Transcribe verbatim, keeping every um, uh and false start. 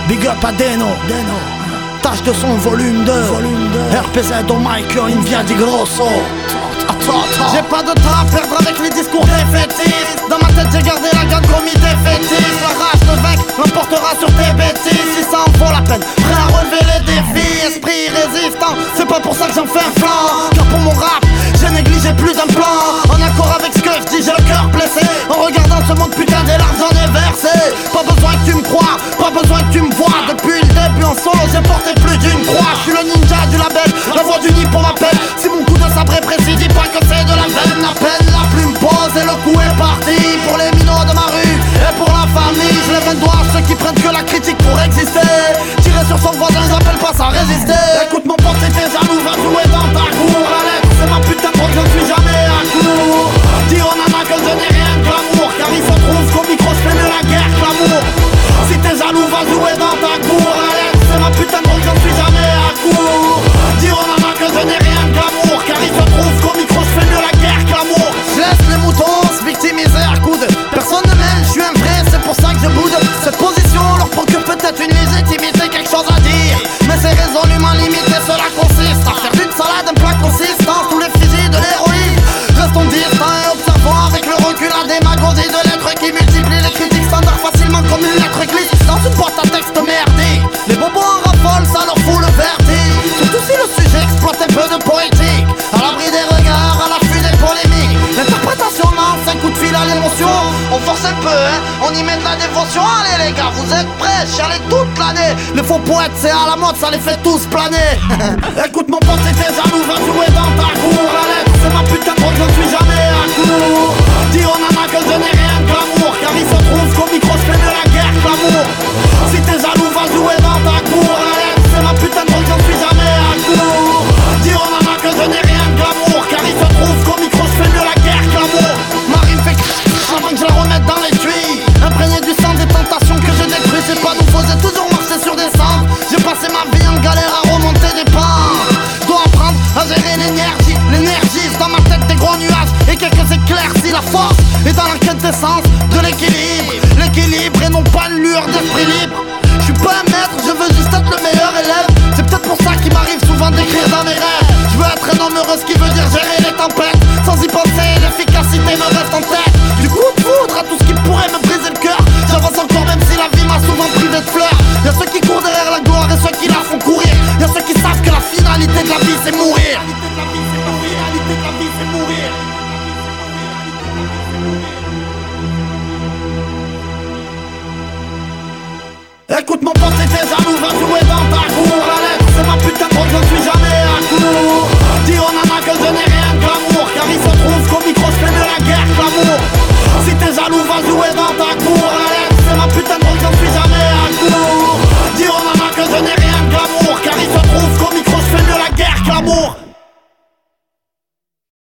Big up à Deno, Deno. Tâche de son volume deux, volume deux. R P Z au mic, in via di grosso. J'ai pas de temps à perdre avec les discours défaitistes. Dans ma tête j'ai gardé la gamme comme défaitiste. La rage de vaincre l'emportera sur tes bêtises. Si ça en vaut la peine, prêt à relever les défis. Esprit résistant, c'est pas pour ça que j'en fais un flanc. Car pour mon rap, j'ai négligé plus d'un plan. En accord avec ce que je dis, j'ai le cœur blessé. En regardant ce monde, putain des larmes j'en ai versé. Pas besoin que tu me crois, pas besoin que tu me vois. Depuis le début en solo, j'ai porté plus d'une croix. Je suis le ninja du label, la voix du nid pour ma peine. Si mon coup de sabre est précis, dis pas que c'est de la veine. La peine, la plume pose et le coup est parti. Pour les minots de ma rue et pour la famille, je lève un doigt à ceux qui prennent que la critique pour exister. Tirer sur son voisin, ils appellent pas ça résister. Écoute mon pote, si t'es jaloux, va jouer dans ta cour. La lettre, c'est ma putain de drogue, je ne suis jamais à court. Dis on en a que je n'ai rien que l'amour. Car il se trouve qu'au micro je fais mieux la guerre que l'amour. Si t'es jaloux, va jouer dans ta cour. La lettre, c'est ma putain de drogue, je ne suis jamais à court. Dis on en a que je n'ai rien que l'amour. Car il se trouve qu'au micro je fais mieux la guerre que l'amour. Je laisse les moutons se victimiser à coude. Personne ne m'aime, je suis un vrai, c'est pour ça que je boude. Cette position leur procure peut-être une légitimité, quelque chose à dire. Mais c'est résolument limité, cela consiste à faire d'une salade un plat consistant. Tous les fusils de l'héroïne, restons distants et observons avec le recul la démagogie de l'être qui multiplie les critiques standards facilement comme une lettre glisse dans une boîte à texte merdique. Les bobos en raffolent, ça leur fout le vertige. Surtout si le sujet exploite un peu de poétique. À l'abri des regards, à l'affût des polémiques. L'interprétation lance un coup de fil à l'émotion. On force un peu, hein, on y met de la dévotion. Allez les gars, vous êtes prêts, chialez toute l'année. Les faux poètes, c'est à la mode, ça les fait tous planer. Écoute mon pote, si t'es jaloux, va jouer dans ta cour. La lettre, c'est ma putain de drogue, je ne suis jamais à court. Dis on en a que je n'ai rien que l'amour. Car il se trouve qu'au micro je fais mieux la guerre que l'amour. Si t'es jaloux, va jouer dans ta cour. La lettre, c'est ma putain de drogue, je ne suis jamais à court. Dis on en a que je n'ai rien que l'amour. Car il se trouve qu'au micro je fais mieux la guerre que l'amour. Ma rime fait avant que je la remette dans les tuyaux. Imprégné du sang des tentations que j'ai détruit. C'est pas nouveau, j'ai toujours marché sur des cendres. J'ai passé ma vie en galère à remonter des pentes. Je dois apprendre à gérer l'énergie. L'énergie, c'est dans ma tête des gros nuages et quelques éclaircies. La force est dans la quintessence de l'équilibre. L'équilibre et non pas une lueur d'esprit libre. Je suis pas un maître, je veux juste être le meilleur élève. C'est peut-être pour ça qu'il m'arrive souvent d'écrire dans mes rêves. Je veux être un homme heureux, ce qui veut dire gérer les tempêtes. Sans y penser, l'efficacité me reste en tête. Du coup de foudre à tout ce qui pourrait me briser le cœur. J'avance encore même si la vie m'a souvent privé de fleurs. Y'a ceux qui courent derrière la gloire et ceux qui la font courir. Y'a ceux qui savent que la finalité de la vie c'est mourir. Écoute mon pote, si t'es jaloux, va jouer dans ta